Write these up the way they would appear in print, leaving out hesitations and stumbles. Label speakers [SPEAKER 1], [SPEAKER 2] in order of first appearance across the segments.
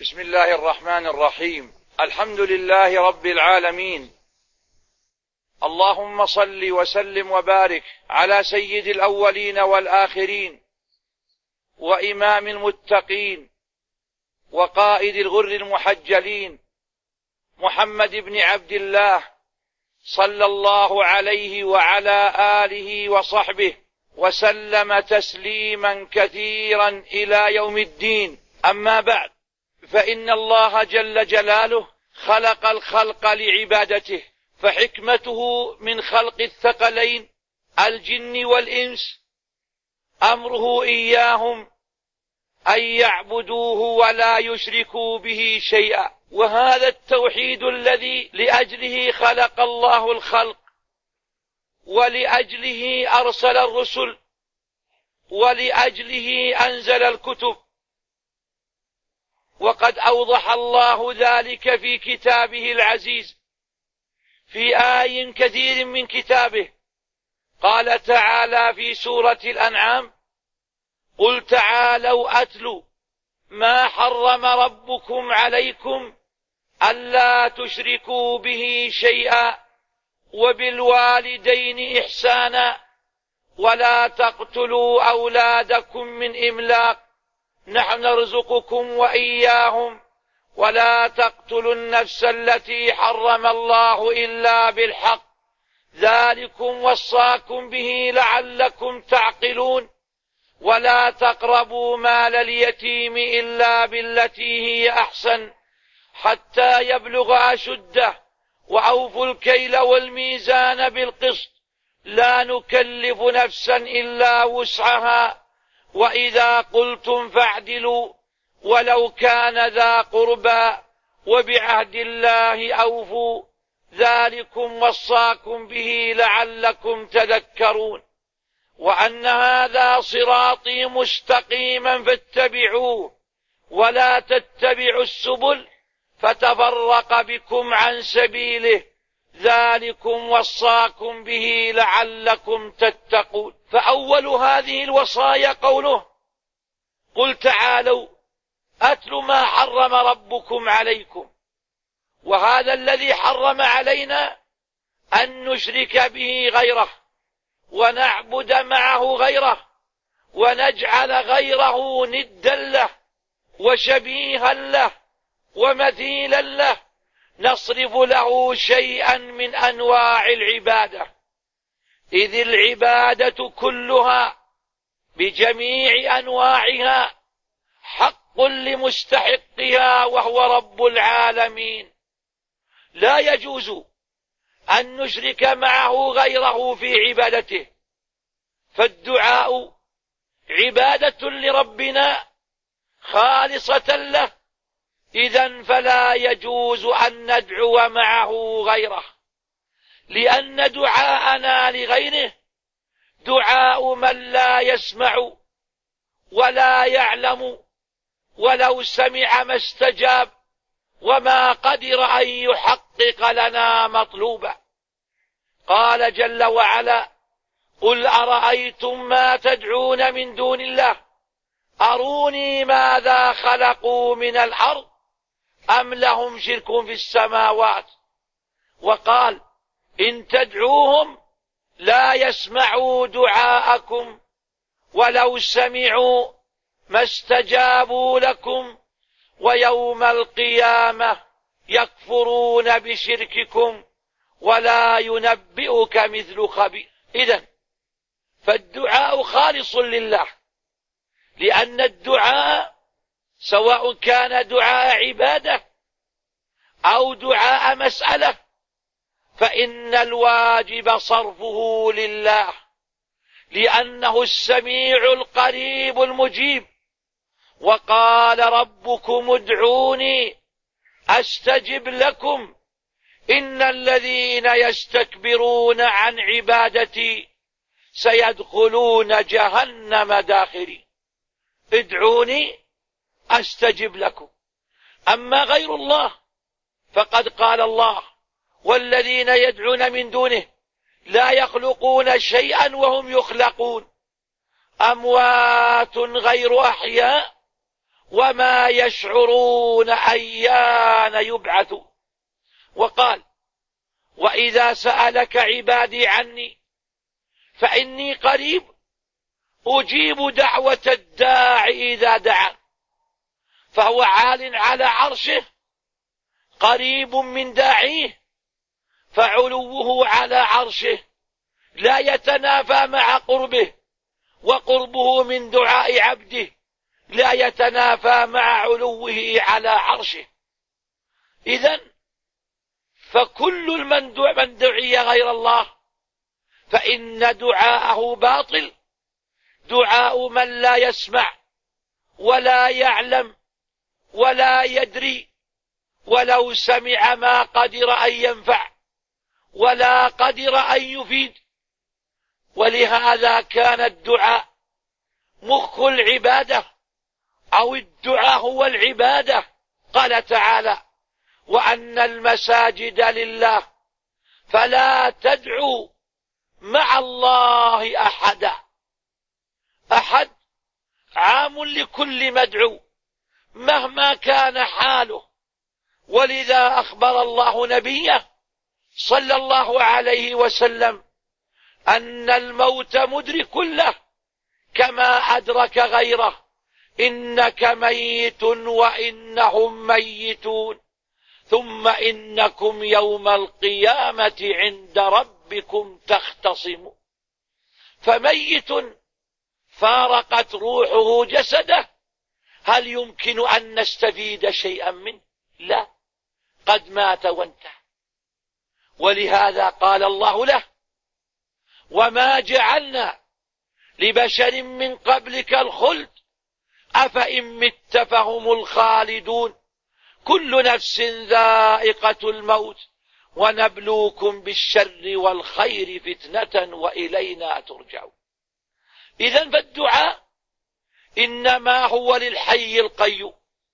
[SPEAKER 1] بسم الله الرحمن الرحيم. الحمد لله رب العالمين، اللهم صل وسلم وبارك على سيد الأولين والآخرين وإمام المتقين وقائد الغر المحجلين محمد بن عبد الله صلى الله عليه وعلى آله وصحبه وسلم تسليما كثيرا إلى يوم الدين. أما بعد، فإن الله جل جلاله خلق الخلق لعبادته، فحكمته من خلق الثقلين الجن والإنس أمره إياهم أن يعبدوه ولا يشركوا به شيئا، وهذا التوحيد الذي لأجله خلق الله الخلق ولأجله أرسل الرسل ولأجله أنزل الكتب. وقد أوضح الله ذلك في كتابه العزيز في آي كثير من كتابه. قال تعالى في سورة الأنعام: قل تعالوا أتلوا ما حرم ربكم عليكم ألا تشركوا به شيئا وبالوالدين إحسانا ولا تقتلوا أولادكم من إملاق نحن نرزقكم وإياهم ولا تقتلوا النفس التي حرم الله إلا بالحق ذلكم وصاكم به لعلكم تعقلون ولا تقربوا مال اليتيم إلا بالتي هي أحسن حتى يبلغ أشده وأوفوا الكيل والميزان بالقسط لا نكلف نفسا إلا وسعها وإذا قلتم فاعدلوا ولو كان ذا قربى وبعهد الله أوفوا ذلكم وصاكم به لعلكم تذكرون وأن هذا صراطي مستقيما فاتبعوه ولا تتبعوا السبل فتفرق بكم عن سبيله ذلكم وصاكم به لعلكم تتقون. فأول هذه الوصايا قوله: قل تعالوا أتل ما حرم ربكم عليكم، وهذا الذي حرم علينا أن نشرك به غيره ونعبد معه غيره ونجعل غيره ندا له وشبيها له ومثيلا له نصرف له شيئا من أنواع العبادة، إذ العبادة كلها بجميع أنواعها حق لمستحقها وهو رب العالمين. لا يجوز أن نشرك معه غيره في عبادته، فالدعاء عبادة لربنا خالصة له، إذن فلا يجوز أن ندعو معه غيره، لأن دعاءنا لغيره دعاء من لا يسمع ولا يعلم، ولو سمع ما استجاب وما قدر أن يحقق لنا مطلوبا. قال جل وعلا: قل أرأيتم ما تدعون من دون الله أروني ماذا خلقوا من الأرض أم لهم شرك في السماوات. وقال: إن تدعوهم لا يسمعوا دعاءكم ولو سمعوا ما استجابوا لكم ويوم القيامة يكفرون بشرككم ولا ينبئك مثل خبير. إذن فالدعاء خالص لله، لأن الدعاء سواء كان دعاء عبادة أو دعاء مسألة فإن الواجب صرفه لله، لأنه السميع القريب المجيب. وقال ربكم ادعوني أستجب لكم إن الذين يستكبرون عن عبادتي سيدخلون جهنم داخرين. ادعوني أستجب لكم. أما غير الله فقد قال الله: والذين يدعون من دونه لا يخلقون شيئا وهم يخلقون أموات غير أحياء وما يشعرون أيان يبعثون. وقال: وإذا سألك عبادي عني فإني قريب أجيب دعوة الداع إذا دعا. فهو عال على عرشه قريب من داعيه، فعلوه على عرشه لا يتنافى مع قربه، وقربه من دعاء عبده لا يتنافى مع علوه على عرشه. إذن فكل من دعي غير الله فإن دعاءه باطل، دعاء من لا يسمع ولا يعلم ولا يدري، ولو سمع ما قدر أن ينفع ولا قدر أن يفيد. ولهذا كان الدعاء مخ العبادة، أو الدعاء هو العبادة. قال تعالى: وأن المساجد لله فلا تدعوا مع الله أحدا. أحد عام لكل مدعو مهما كان حاله. ولذا أخبر الله نبيه صلى الله عليه وسلم أن الموت مدرك له كما أدرك غيره: إنك ميت وإنهم ميتون ثم إنكم يوم القيامة عند ربكم تختصمون. فميت فارقت روحه جسده، هل يمكن أن نستفيد شيئا منه؟ لا، قد مات وانتهى. ولهذا قال الله له: وما جعلنا لبشر من قبلك الخلد أفإن مت فهم الخالدون كل نفس ذائقة الموت ونبلوكم بالشر والخير فتنة وإلينا ترجعون. إذن فالدعاء إنما هو للحي القيوم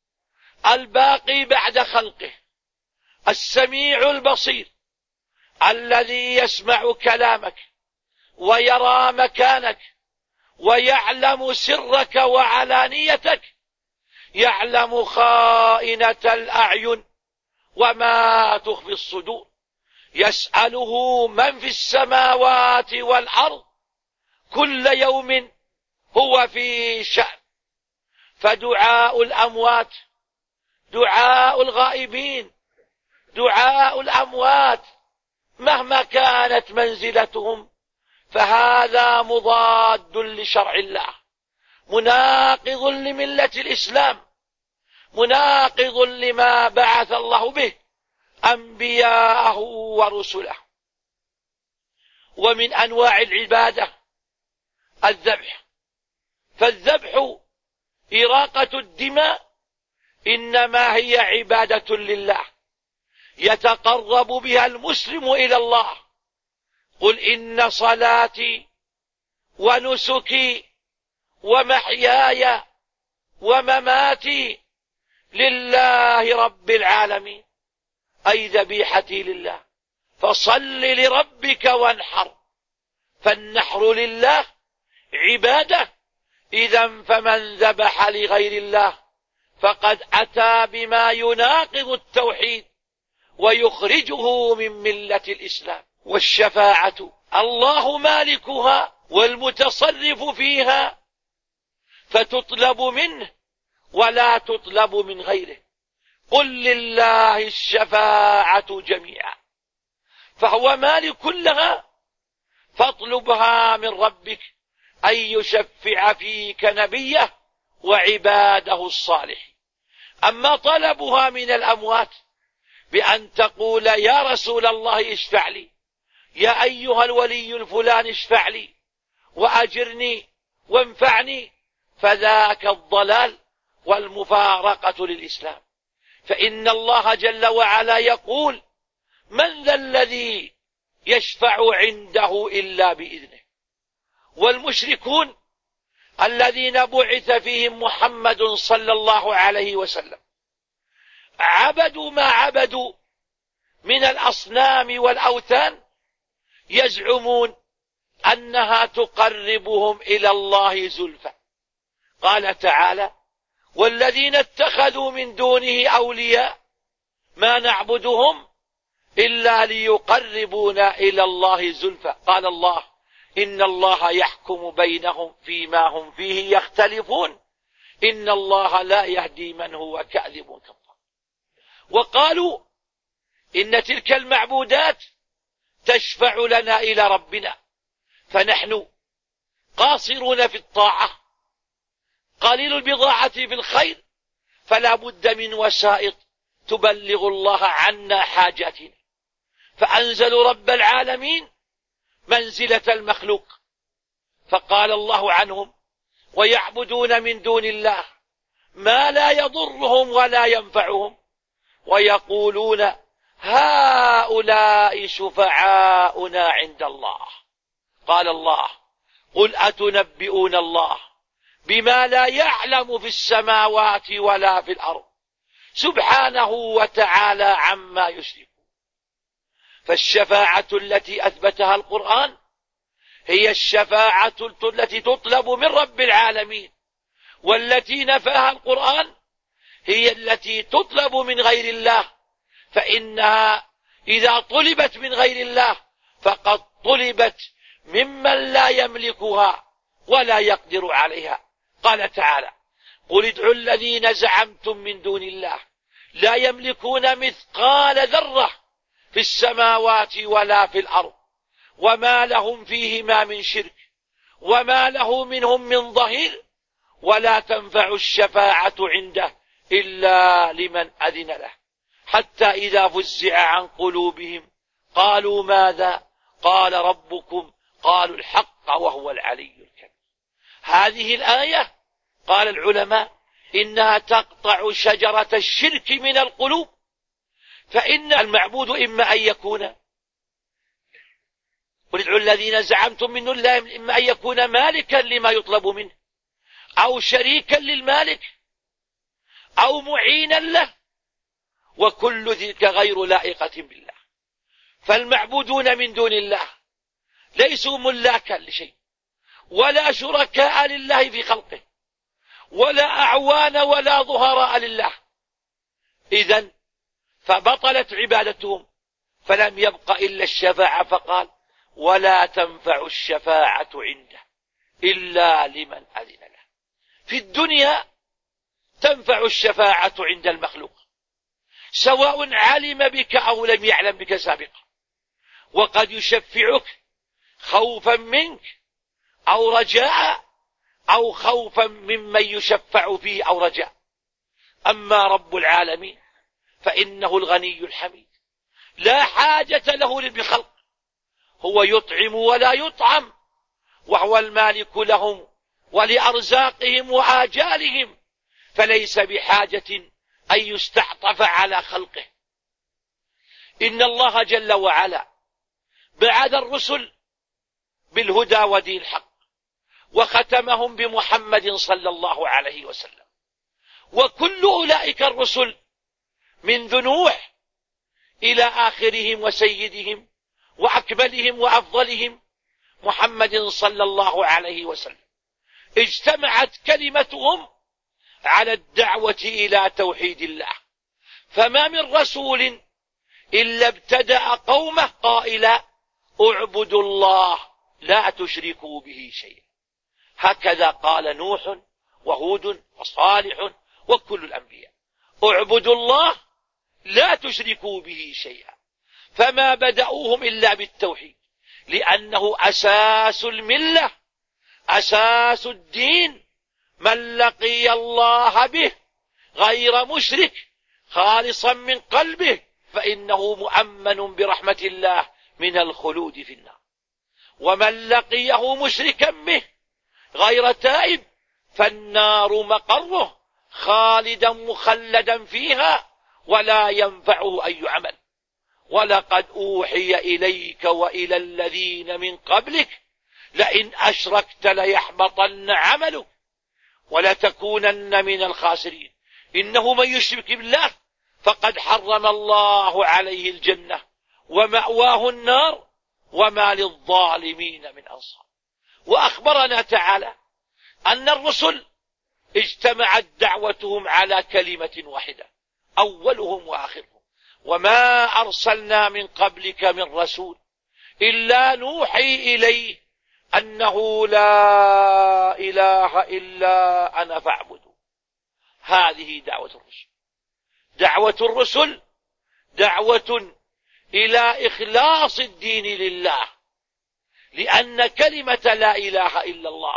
[SPEAKER 1] الباقي بعد خلقه، السميع البصير، الذي يسمع كلامك ويرى مكانك ويعلم سرك وعلانيتك، يعلم خائنة الأعين وما تخفي الصدور، يسأله من في السماوات والأرض كل يوم هو في شأن. فدعاء الأموات، دعاء الغائبين، دعاء الأموات مهما كانت منزلتهم فهذا مضاد لشرع الله، مناقض لملة الإسلام، مناقض لما بعث الله به أنبياءه ورسله. ومن أنواع العبادة الذبح، فالذبح إراقة الدماء إنما هي عبادة لله يتقرب بها المسلم إلى الله. قل إن صلاتي ونسكي ومحياي ومماتي لله رب العالمين، أي ذبيحتي لله، فصل لربك وانحر. فالنحر لله عبادة. إذا فمن ذبح لغير الله فقد أتى بما يناقض التوحيد ويخرجه من ملة الإسلام. والشفاعة الله مالكها والمتصرف فيها، فتطلب منه ولا تطلب من غيره. قل لله الشفاعة جميعا، فهو مالك لها، فاطلبها من ربك أن يشفع فيك نبيه وعباده الصالح. أما طلبها من الأموات بأن تقول يا رسول الله اشفع لي، يا أيها الولي الفلان اشفع لي وأجرني وانفعني، فذاك الضلال والمفارقة للإسلام. فإن الله جل وعلا يقول: من ذا الذي يشفع عنده إلا بإذنه. والمشركون الذين بعث فيهم محمد صلى الله عليه وسلم عبدوا ما عبدوا من الأصنام والأوثان، يزعمون أنها تقربهم إلى الله زلفى. قال تعالى: والذين اتخذوا من دونه أولياء ما نعبدهم إلا ليقربونا إلى الله زلفى. قال الله إن الله يحكم بينهم فيما هم فيه يختلفون إن الله لا يهدي من هو كاذب كفار. وقالوا إن تلك المعبودات تشفع لنا إلى ربنا، فنحن قاصرون في الطاعة قليل البضاعة في الخير، فلا بد من وسائط تبلغ الله عنا حاجاتنا. فأنزلوا رب العالمين منزلة المخلوق، فقال الله عنهم ويعبدون من دون الله ما لا يضرهم ولا ينفعهم ويقولون هؤلاء شفعاؤنا عند الله. قال الله قل أتنبئون الله بما لا يعلم في السماوات ولا في الأرض سبحانه وتعالى عما يشركون. فالشفاعة التي أثبتها القرآن هي الشفاعة التي تطلب من رب العالمين، والتي نفاها القرآن هي التي تطلب من غير الله، فإنها إذا طلبت من غير الله فقد طلبت ممن لا يملكها ولا يقدر عليها. قال تعالى قل ادعوا الذين زعمتم من دون الله لا يملكون مثقال ذرة في السماوات ولا في الأرض وما لهم فيهما من شرك وما له منهم من ظهير ولا تنفع الشفاعة عنده إلا لمن أذن له حتى إذا فزع عن قلوبهم قالوا ماذا قال ربكم قالوا الحق وهو العلي الكبير. هذه الآية قال العلماء إنها تقطع شجرة الشرك من القلوب، فإن المعبود إما أن يكون قل ادعوا الذين زعمتم من دون الله إما أن يكون مالكا لما يطلب منه أو شريكا للمالك أو معينا له، وكل ذلك غير لائقة بالله. فالمعبودون من دون الله ليسوا ملاكا لشيء ولا شركاء لله في خلقه ولا أعوان ولا ظهراء لله، إذن فبطلت عبادتهم فلم يبق إلا الشفاعة، فقال ولا تنفع الشفاعة عنده إلا لمن أذن له. في الدنيا تنفع الشفاعة عند المخلوق سواء علم بك أو لم يعلم بك سابقا، وقد يشفعك خوفا منك أو رجاء أو خوفا ممن يشفع فيه أو رجاء. أما رب العالمين فإنه الغني الحميد لا حاجة له بخلق، هو يطعم ولا يطعم، وهو المالك لهم ولأرزاقهم وآجالهم، فليس بحاجة أن يستعطف على خلقه. إن الله جل وعلا بعث الرسل بالهدى ودين الحق وختمهم بمحمد صلى الله عليه وسلم، وكل أولئك الرسل منذ نوح إلى آخرهم وسيدهم وأكملهم وأفضلهم محمد صلى الله عليه وسلم اجتمعت كلمتهم على الدعوة إلى توحيد الله، فما من رسول إلا ابتدأ قومه قائلا اعبدوا الله لا تشركوا به شيئا. هكذا قال نوح وهود وصالح وكل الأنبياء اعبدوا الله لا تشركوا به شيئا، فما بدأوهم إلا بالتوحيد، لأنه أساس الملة أساس الدين. من لقي الله به غير مشرك خالصا من قلبه فإنه مؤمن برحمة الله من الخلود في النار، ومن لقيه مشركا به غير تائب فالنار مقره خالدا مخلدا فيها ولا ينفعه أي عمل. ولقد أوحي إليك وإلى الذين من قبلك لئن أشركت ليحبطن عملك ولتكونن من الخاسرين. إنه من يشرك بالله فقد حرم الله عليه الجنة ومأواه النار وما للظالمين من أنصار. وأخبرنا تعالى أن الرسل اجتمعت دعوتهم على كلمة واحدة أولهم وآخرهم: وما أرسلنا من قبلك من رسول إلا نوحي إليه أنه لا إله إلا أنا فاعبدوا. هذه دعوة الرسل. دعوة الرسل دعوة إلى إخلاص الدين لله، لأن كلمة لا إله إلا الله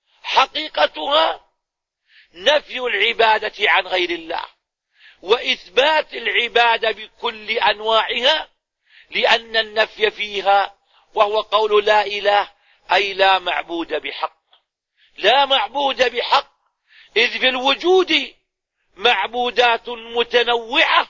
[SPEAKER 1] حقيقتها نفي العبادة عن غير الله وإثبات العبادة بكل أنواعها، لأن النفي فيها وهو قول لا إله أي لا معبود بحق. لا معبود بحق، إذ في الوجود معبودات متنوعة،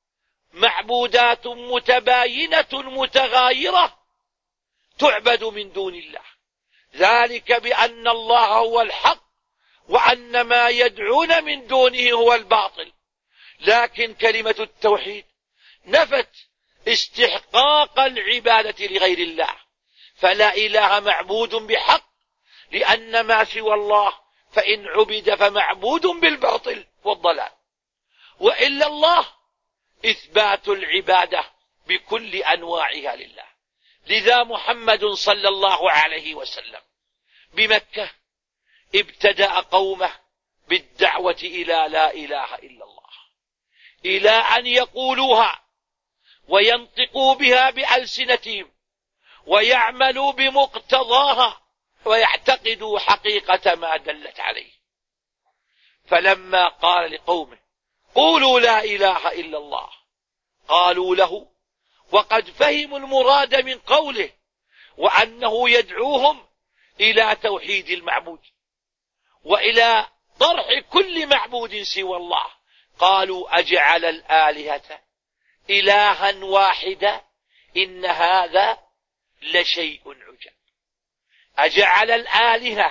[SPEAKER 1] معبودات متباينة متغايرة تعبد من دون الله، ذلك بأن الله هو الحق وأن ما يدعون من دونه هو الباطل. لكن كلمة التوحيد نفت استحقاق العبادة لغير الله، فلا إله معبود بحق، لأن ما سوى الله فإن عبد فمعبود بالباطل والضلال، وإلا الله إثبات العبادة بكل أنواعها لله. لذا محمد صلى الله عليه وسلم بمكة ابتدأ قومه بالدعوة إلى لا إله إلا الله، إلى أن يقولوها وينطقوا بها بألسنتهم ويعملوا بمقتضاها ويعتقدوا حقيقة ما دلت عليه. فلما قال لقومه قولوا لا إله إلا الله قالوا له وقد فهموا المراد من قوله وأنه يدعوهم إلى توحيد المعبود وإلى طرح كل معبود سوى الله. قالوا أجعل الآلهة إلها واحدا إن هذا لشيء عجب. أجعل الآلهة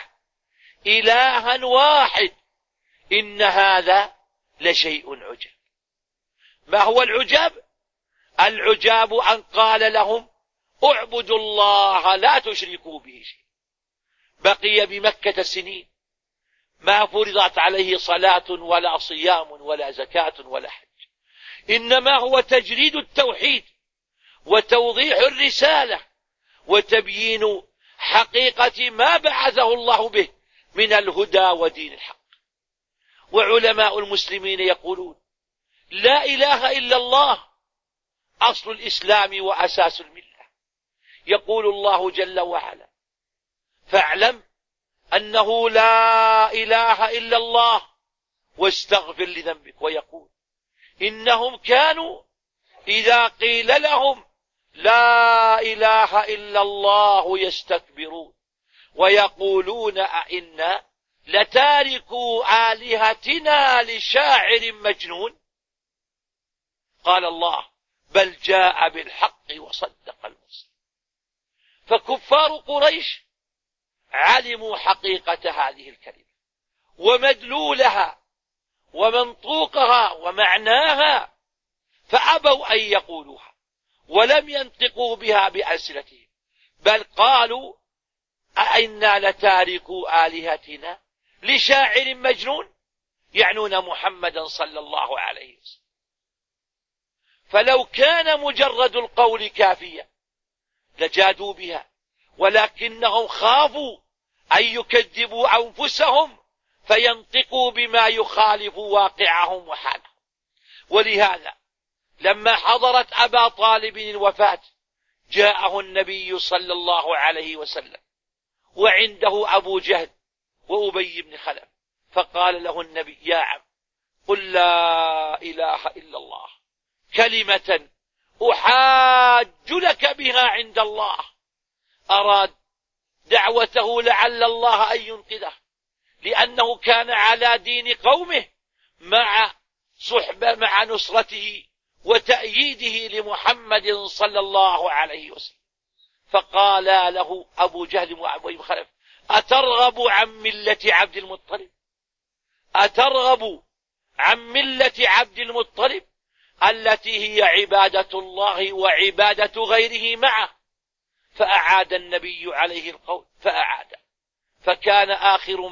[SPEAKER 1] إلها واحد إن هذا لشيء عجب. ما هو العجاب؟ العجاب أن قال لهم اعبدوا الله لا تشركوا به شيء. بقي بمكة سنين ما فرضت عليه صلاة ولا صيام ولا زكاة ولا حج، إنما هو تجريد التوحيد وتوضيح الرسالة وتبيين حقيقة ما بعثه الله به من الهدى ودين الحق. وعلماء المسلمين يقولون لا إله إلا الله أصل الإسلام وأساس الملة. يقول الله جل وعلا فاعلم أنه لا إله إلا الله واستغفر لذنبك. ويقول إنهم كانوا إذا قيل لهم لا إله إلا الله يستكبرون ويقولون أئنا لتاركوا آلهتنا لشاعر مجنون. قال الله بل جاء بالحق وصدق المرسلين. فكفار قريش علموا حقيقة هذه الكلمة ومدلولها ومنطوقها ومعناها، فأبوا أن يقولوها ولم ينطقوا بها بألسنتهم، بل قالوا أئنا لتاركوا آلهتنا لشاعر مجنون، يعنون محمدا صلى الله عليه وسلم. فلو كان مجرد القول كافيا لجادوا بها، ولكنهم خافوا أن يكذبوا أنفسهم فينطقوا بما يخالف واقعهم وحالهم. ولهذا لما حضرت أبا طالب الوفاة جاءه النبي صلى الله عليه وسلم وعنده أبو جهل وأبي بن خلف، فقال له النبي يا عم قل لا إله إلا الله كلمة أحاج لك بها عند الله. أراد دعوته لعل الله أن ينقذه، لأنه كان على دين قومه مع صحبة مع نصرته وتأييده لمحمد صلى الله عليه وسلم. فقال له أبو جهل وأبي خلف أترغب عن ملة عبد المطلب؟ أترغب عن ملة عبد المطلب التي هي عبادة الله وعبادة غيره معه؟ فأعاد النبي عليه القول فأعاد فكان آخر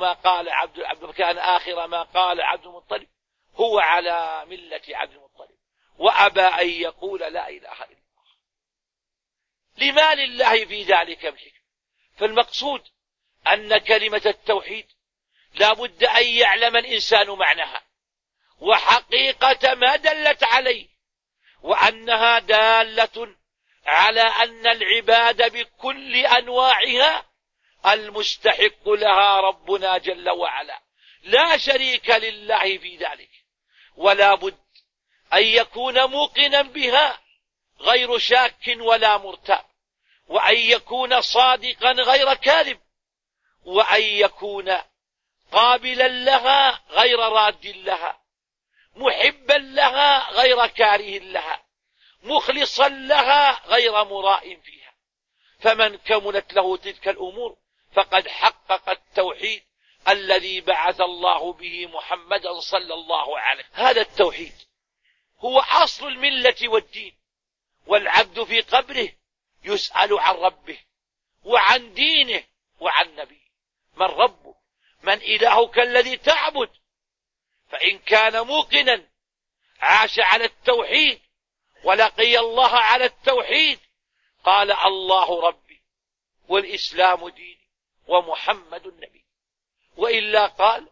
[SPEAKER 1] ما قال عبد المطلب هو على ملة عبد المطلب، وأبى أن يقول لا إله إلا الله. لما لله في ذلك الحكم؟ فالمقصود أن كلمة التوحيد لا بد أن يعلم الإنسان معناها وحقيقة ما دلت عليه، وأنها دالة على أن العباد بكل أنواعها المستحق لها ربنا جل وعلا، لا شريك لله في ذلك، ولا بد أن يكون موقنا بها غير شاك ولا مرتاب، وأن يكون صادقا غير كاذب، وأن يكون قابلا لها غير راد لها، محبا لها غير كاره لها، مخلصا لها غير مراء فيها. فمن كملت له تلك الأمور فقد حقق التوحيد الذي بعث الله به محمدا صلى الله عليه وسلم. هذا التوحيد هو أصل الملة والدين، والعبد في قبره يسأل عن ربه وعن دينه وعن نبيه. من ربك؟ من إلهك الذي تعبد؟ فإن كان موقنا عاش على التوحيد ولقي الله على التوحيد قال الله ربي والإسلام ديني ومحمد النبي، وإلا قال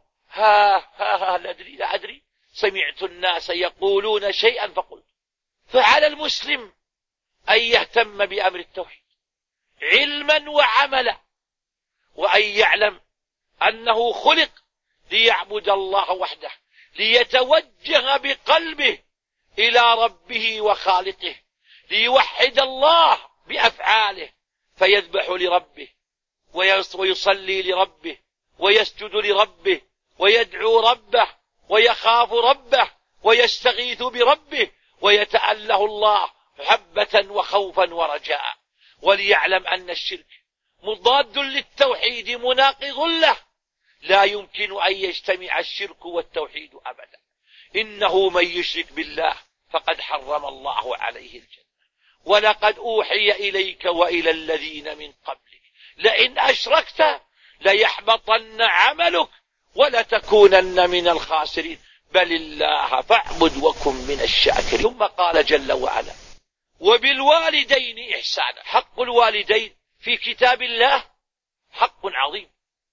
[SPEAKER 1] لا أدري سمعت الناس يقولون شيئا فقلت. فعلى المسلم أن يهتم بأمر التوحيد علما وعملا، وأن يعلم أنه خلق ليعبد الله وحده، ليتوجه بقلبه إلى ربه وخالقه، ليوحد الله بأفعاله، فيذبح لربه ويصلي لربه ويسجد لربه ويدعو ربه ويخاف ربه ويستغيث بربه ويتأله الله محبة وخوفا ورجاء. وليعلم أن الشرك مضاد للتوحيد مناقض له، لا يمكن أن يجتمع الشرك والتوحيد أبدا. إنه من يشرك بالله فقد حرم الله عليه الجنة، ولقد أوحي إليك وإلى الذين من قبلك لئن أشركت ليحبطن عملك ولتكونن من الخاسرين، بل الله فاعبد وكن من الشاكرين. ثم قال جل وعلا وبالوالدين إحسانا. حق الوالدين في كتاب الله حق عظيم،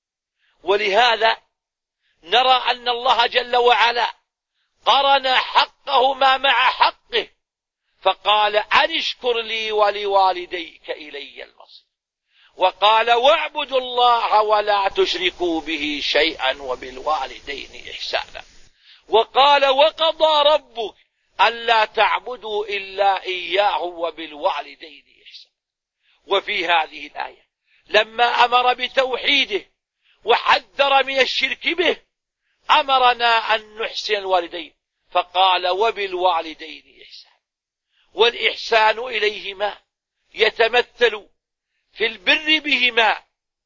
[SPEAKER 1] ولهذا نرى أن الله جل وعلا قرن حقهما مع حقه، فقال أن اشكر لي ولوالديك إلي المصير، وقال واعبدوا الله ولا تشركوا به شيئا وبالوالدين إحسانا، وقال وقضى ربك ألا تعبدوا إلا إياه وبالوالدين إحسانا. وفي هذه الآية لما أمر بتوحيده وحذر من الشرك به أمرنا أن نحسن الوالدين، فقال وبالوالدين إحسانا. والإحسان إليهما يتمثل في البر بهما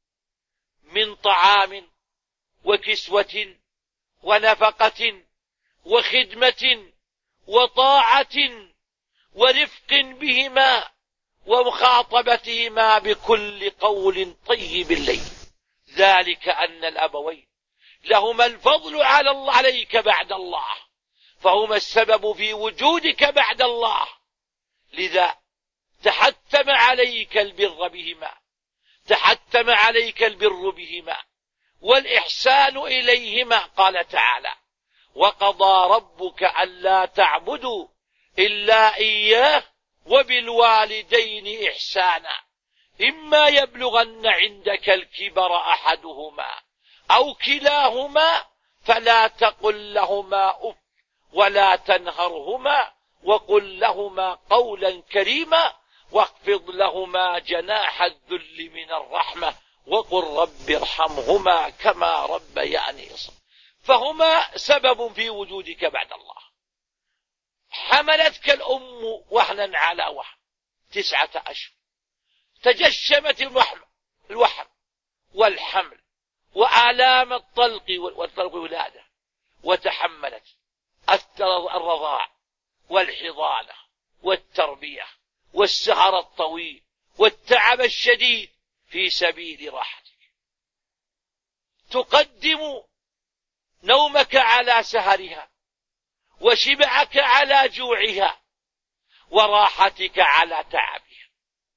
[SPEAKER 1] من طعام وكسوة ونفقة وخدمة وطاعة ورفق بهما ومخاطبتهما بكل قول طيب لين، ذلك أن الأبوين لهما الفضل عليك بعد الله، فهما السبب في وجودك بعد الله، لذا تحتم عليك البر بهما، تحتم عليك البر بهما والإحسان إليهما. قال تعالى وقضى ربك ألا تعبدوا إلا إياه وبالوالدين إحسانا إما يبلغن عندك الكبر أحدهما أو كلاهما فلا تقل لهما أف ولا تنهرهما وقل لهما قولا كريما واخفض لهما جناح الذل من الرحمة وقل رب ارحمهما كما ربياني صغيرا. فهما سبب في وجودك بعد الله. حملتك الأم وهنا على وهن 9 أشهر، تجشمت الوحم والحمل وآلام الطلق والولادة، وتحملت الرضاع والحضانة والتربية والسهر الطويل والتعب الشديد في سبيل راحتك. تقدم نومك على سهرها، وشبعك على جوعها، وراحتك على تعبها،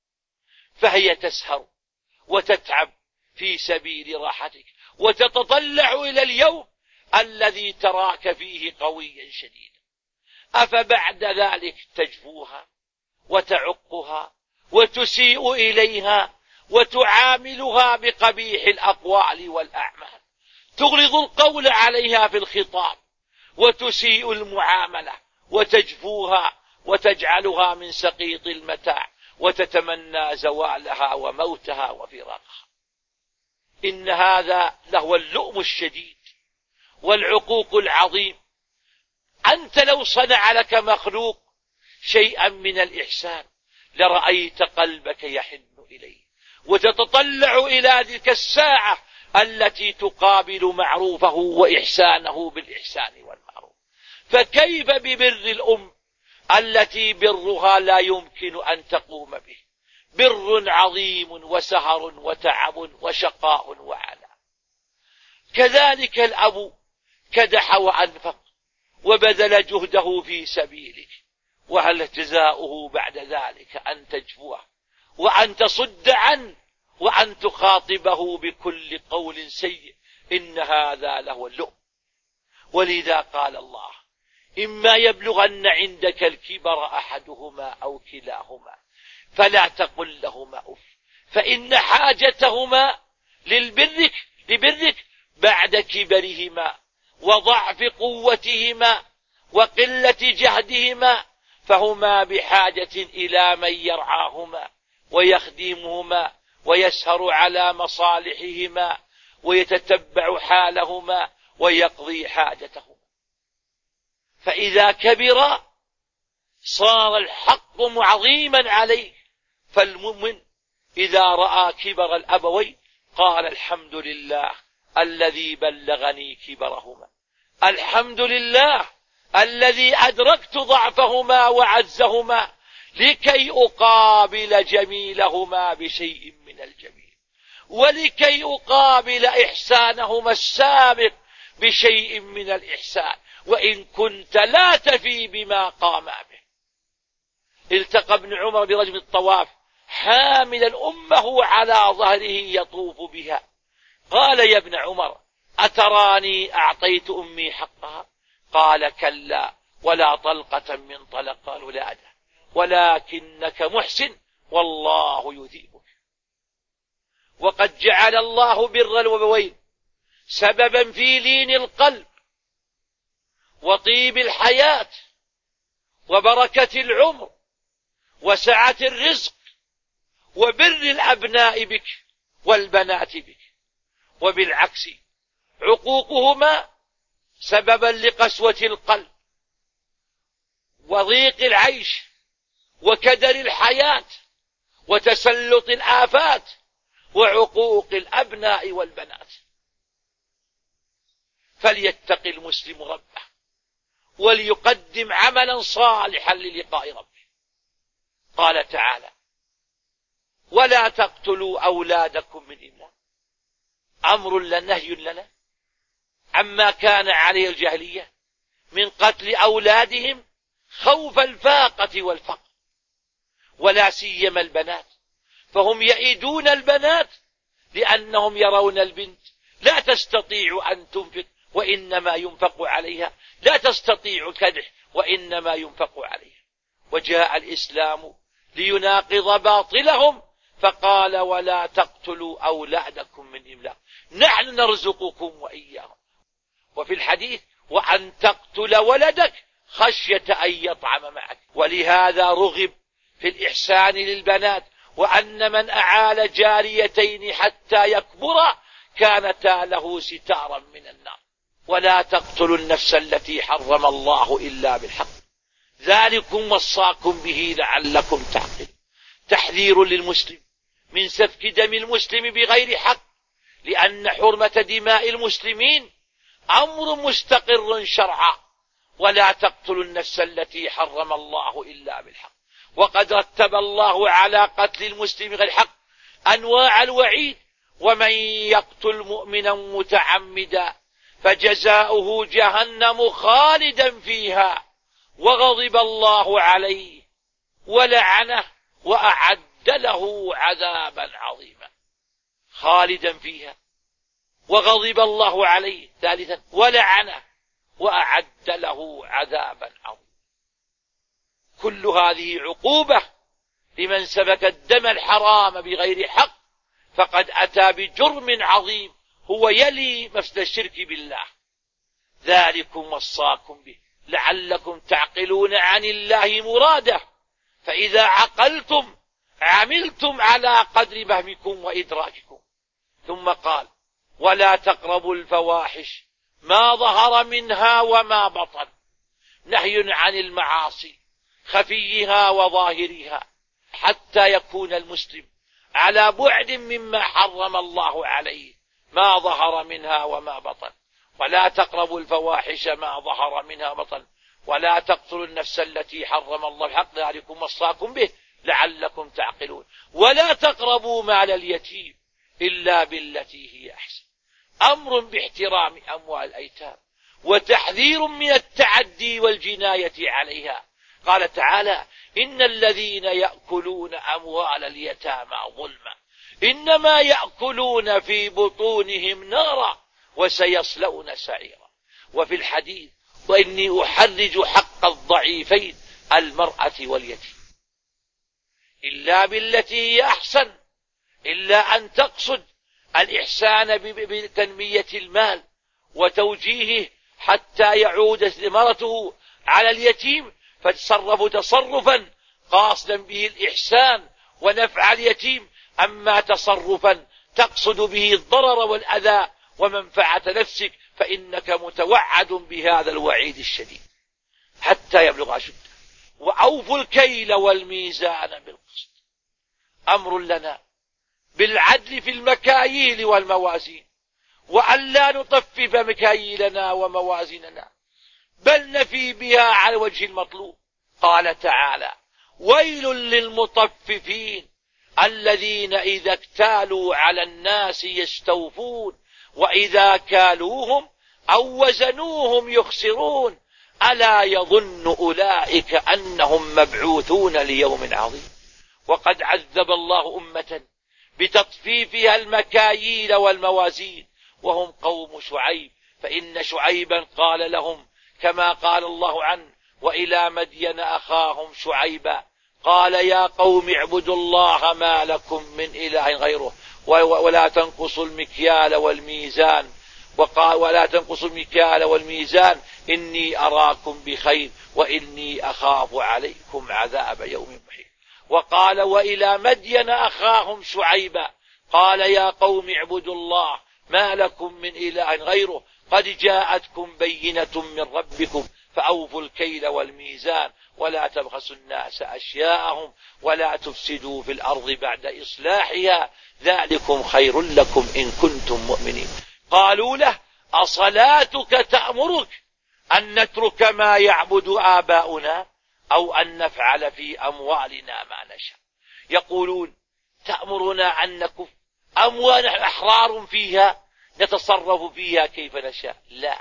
[SPEAKER 1] فهي تسهر وتتعب في سبيل راحتك، وتتطلع إلى اليوم الذي تراك فيه قويا شديدا، أفبعد ذلك تجفوها وتعقها وتسيء إليها وتعاملها بقبيح الأقوال والأعمال، تغلظ القول عليها في الخطاب وتسيء المعاملة وتجفوها وتجعلها من سقيط المتاع وتتمنى زوالها وموتها وفراقها. إن هذا لهو اللؤم الشديد والعقوق العظيم. أنت لو صنع لك مخلوق شيئا من الإحسان لرأيت قلبك يحن إليه وتتطلع إلى تلك الساعة التي تقابل معروفه وإحسانه بالإحسان والمعروف. فكيف ببر الأم التي برها لا يمكن أن تقوم به، بر عظيم وسهر وتعب وشقاء وعناء. كذلك الأب كدح وأنفق وبذل جهده في سبيلك، وهل جزاؤه بعد ذلك أن تجفوه وأن تصد عنه وأن تخاطبه بكل قول سيء؟ إن هذا لهو اللؤم. ولذا قال الله: إما يبلغن عندك الكبر أحدهما أو كلاهما فلا تقل لهما أف، فإن حاجتهما لبرك بعد كبرهما وضعف قوتهما وقلة جهدهما، فهما بحاجة إلى من يرعاهما ويخدمهما ويسهر على مصالحهما ويتتبع حالهما ويقضي حاجتهما. فإذا كبر صار الحق عظيما عليه. فالمؤمن إذا رأى كبر الأبوين قال: الحمد لله الذي بلغني كبرهما، الحمد لله الذي أدركت ضعفهما وعزهما لكي أقابل جميلهما بشيء من الجميل، ولكي أقابل إحسانهما السابق بشيء من الإحسان، وإن كنت لا تفي بما قام به. التقى ابن عمر برجل الطواف حاملا أمه على ظهره يطوف بها، قال: يا ابن عمر، أتراني أعطيت أمي حقها؟ قال: كلا، ولا طلقة من طلق الولادة، ولكنك محسن والله يثيبك. وقد جعل الله بر الأبوين سببا في لين القلب وطيب الحياة وبركة العمر وسعة الرزق وبر الأبناء بك والبنات بك. وبالعكس عقوقهما سببا لقسوة القلب وضيق العيش وكدر الحياة وتسلط الآفات وعقوق الأبناء والبنات. فليتق المسلم ربه وليقدم عملا صالحا للقاء ربه. قال تعالى: ولا تقتلوا أولادكم من إملاق. أمر نهي لنا عما كان عليه الجاهلية من قتل أولادهم خوف الفاقة والفقر، ولا سيما البنات، فهم يئدون البنات لأنهم يرون البنت لا تستطيع أن تنفق وإنما ينفق عليها، لا تستطيع الكدح وإنما ينفق عليها. وجاء الإسلام ليناقض باطلهم فقال: ولا تقتلوا أولادكم من إملاق، نحن نرزقكم وإياهم. وفي الحديث: وأن تقتل ولدك خشية أن يطعم معك. ولهذا رغب في الإحسان للبنات، وأن من أعال جاريتين حتى يكبرا كانتا له ستارا من النار. ولا تقتلوا النفس التي حرم الله إلا بالحق، ذلكم وصاكم به لعلكم تعقلون. تحذير للمسلم من سفك دم المسلم بغير حق، لأن حرمة دماء المسلمين أمر مستقر شرعا. ولا تقتلوا النفس التي حرم الله إلا بالحق. وقد رتب الله على قتل المسلم غير حق أنواع الوعيد ومن يقتل مؤمنا متعمدا فجزاؤه جهنم خالدا فيها وغضب الله عليه ولعنه وأعد له عذابا عظيما. خالدا فيها وغضب الله عليه ثالثا ولعنه وأعد له عذابا عظيما. كل هذه عقوبة لمن سفك الدم الحرام بغير حق، فقد أتى بجرم عظيم هو يلي مثل الشرك بالله. ذلكم وصاكم به لعلكم تعقلون عن الله مراده، فإذا عقلتم عملتم على قدر فهمكم وإدراككم. ثم قال ولا تقربوا الفواحش ما ظهر منها وما بطن، نهي عن المعاصي خفيها وظاهرها، حتى يكون المسلم على بعد مما حرم الله عليه ما ظهر منها وما بطن. ولا تقربوا الفواحش ما ظهر منها بطن ولا تقتلوا النفس التي حرم الله بحق، ذلكم وصاكم به لعلكم تعقلون. ولا تقربوا مال اليتيم إلا بالتي هي أحسن، أمر باحترام أموال الأيتام وتحذير من التعدي والجناية عليها. قال تعالى إن الذين يأكلون أموال اليتامى ظلما إنما يأكلون في بطونهم نارا وسيصلون سعيرا. وفي الحديث وإني أحرج حق الضعيفين المرأة واليتيم إلا بالتي هي أحسن، إلا أن تقصد الإحسان بتنمية المال وتوجيهه حتى يعود ثمرته على اليتيم، فتصرف تصرفا قاصدا به الإحسان ونفع اليتيم، أما تصرفا تقصد به الضرر والأذى ومنفعة نفسك فإنك متوعد بهذا الوعيد الشديد حتى يبلغ أشده. وأوفوا الكيل والميزان بالقسط، أمر لنا بالعدل في المكاييل والموازين، وأن لا نطفف مكاييلنا وموازيننا بل نفي بها على وجه المطلوب. قال تعالى ويل للمطففين الذين إذا اكتالوا على الناس يستوفون وإذا كالوهم أو وزنوهم يخسرون ألا يظن أولئك أنهم مبعوثون ليوم عظيم. وقد عذب الله أمة بتطفيفها المكاييل والموازين وهم قوم شعيب، فإن شعيبا قال لهم كما قال الله عنه وإلى مدين أخاهم شعيبا قال يا قوم اعبدوا الله ما لكم من إله غيره ولا تنقصوا المكيال والميزان ولا تنقصوا المكيال والميزان إني أراكم بخير وإني أخاف عليكم عذاب يوم محيط. وقال وإلى مدين أخاهم شعيبا قال يا قوم اعبدوا الله ما لكم من إله غيره قد جاءتكم بينة من ربكم فأوفوا الكيل والميزان ولا تبخسوا الناس أشياءهم ولا تفسدوا في الأرض بعد إصلاحها ذلكم خير لكم إن كنتم مؤمنين. قالوا له أصلاتك تأمرك أن نترك ما يعبد آباؤنا أو أن نفعل في أموالنا ما نشاء؟ يقولون تأمرنا أن نكف أموال أحرار فيها نتصرف فيها كيف نشاء. لا،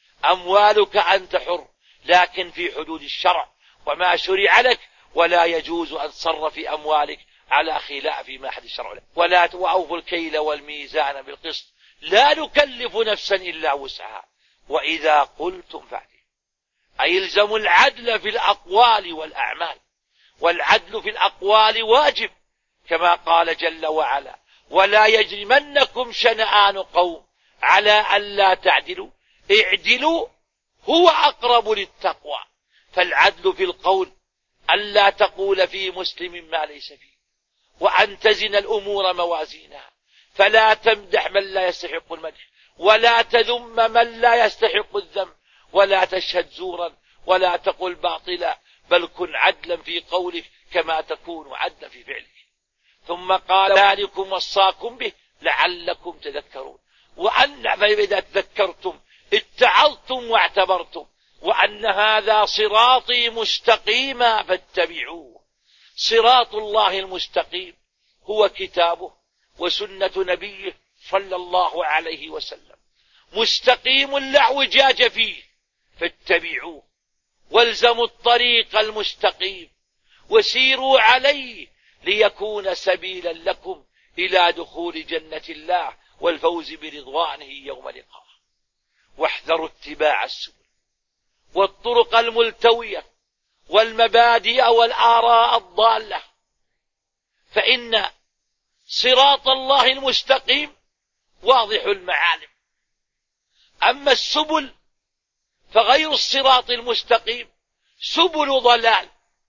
[SPEAKER 1] أموالك أنت حر لكن في حدود الشرع وما شرع لك، ولا يجوز أن تصرف في أموالك على خلاف ما حد الشرع لك. ولا وأوفوا الكيل والميزان بالقسط لا نكلف نفسا إلا وسعها وإذا قلتم فاعدلوا، أي يلزم العدل في الأقوال والأعمال، والعدل في الأقوال واجب كما قال جل وعلا ولا يجرمنكم شنآن قوم على ألا تعدلوا اعدلوا هو أقرب للتقوى. فالعدل في القول ألا تقول في مسلم ما ليس فيه، وأن تزن الأمور موازينها، فلا تمدح من لا يستحق المدح ولا تذم من لا يستحق الذم ولا تشهد زورا ولا تقل باطلا، بل كن عدلا في قولك كما تكون عدلا في فعلك. ثم قال ذلكم وصاكم به لعلكم تذكرون، وأن فإذا تذكرتم اتعظتم واعتبرتم وأن هذا صراطي مستقيما فاتبعوه. صراط الله المستقيم هو كتابه وسنة نبيه صلى الله عليه وسلم مستقيم لا اعوجاج فيه فاتبعوه والزموا الطريق المستقيم وسيروا عليه ليكون سبيلا لكم إلى دخول جنة الله والفوز برضوانه يوم لقاه. واحذروا اتباع السبل والطرق الملتوية والمبادئ والآراء الضالة، فإن صراط الله المستقيم واضح المعالم، أما السبل فغير الصراط المستقيم سبل ضلال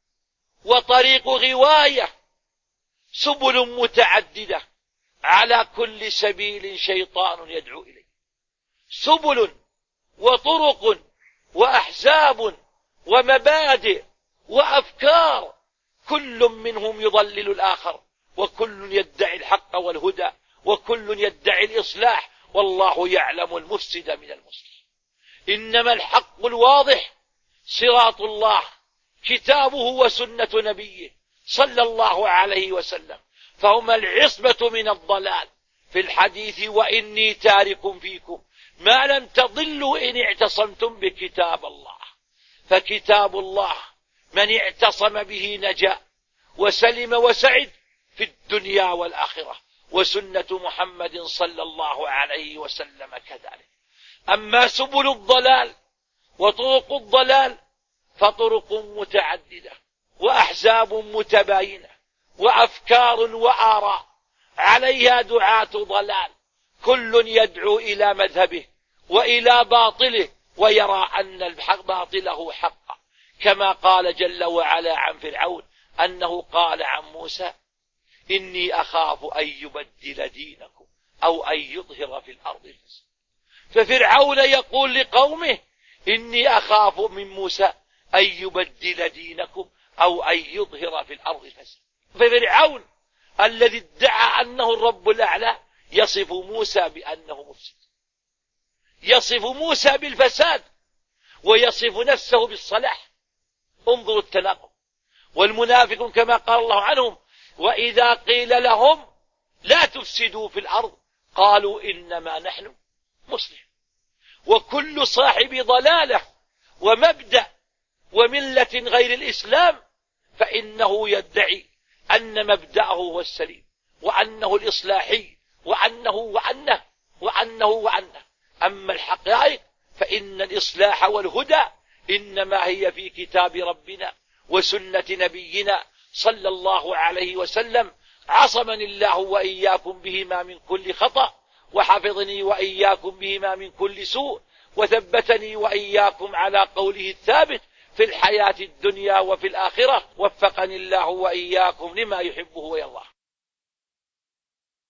[SPEAKER 1] وطريق غواية، سبل متعددة على كل سبيل شيطان يدعو إليه، سبل وطرق وأحزاب ومبادئ وأفكار، كل منهم يضلل الآخر، وكل يدعي الحق والهدى، وكل يدعي الإصلاح، والله يعلم المفسد من المصلح. إنما الحق الواضح صراط الله، كتابه وسنة نبيه صلى الله عليه وسلم، فهما العصمة من الضلال. في الحديث وإني تارك فيكم ما لم تضلوا إن اعتصمتم بكتاب الله، فكتاب الله من اعتصم به نجا وسلم وسعد في الدنيا والآخرة، وسنة محمد صلى الله عليه وسلم كذلك. أما سبل الضلال وطرق الضلال فطرق متعددة وأحزاب متباينة وأفكار وآراء عليها دعاة ضلال، كل يدعو إلى مذهبه وإلى باطله ويرى أن باطله حق، كما قال جل وعلا عن فرعون أنه قال عن موسى إني أخاف أن يبدل دينكم أو أن يظهر في الأرض الفساد. ففرعون يقول لقومه إني أخاف من موسى أن يبدل دينكم أو أن يظهر في الأرض الفساد. ففرعون الذي ادعى أنه الرب الأعلى يصف موسى بأنه مفسد، يصف موسى بالفساد ويصف نفسه بالصلاح. انظروا التناقض. والمنافقون كما قال الله عنهم وإذا قيل لهم لا تفسدوا في الأرض قالوا إنما نحن مسلمون. وكل صاحب ضلالة ومبدأ وملة غير الإسلام فإنه يدعي أن مبدأه هو السليم وأنه الإصلاحي وأنه. أما الحقائق فإن الإصلاح والهدى إنما هي في كتاب ربنا وسنة نبينا صلى الله عليه وسلم. عصمني الله وإياكم بهما من كل خطأ، وحفظني وإياكم بهما من كل سوء، وثبتني وإياكم على قوله الثابت في الحياة الدنيا وفي الآخرة. وفقني الله وإياكم لما يحبه ويرضاه.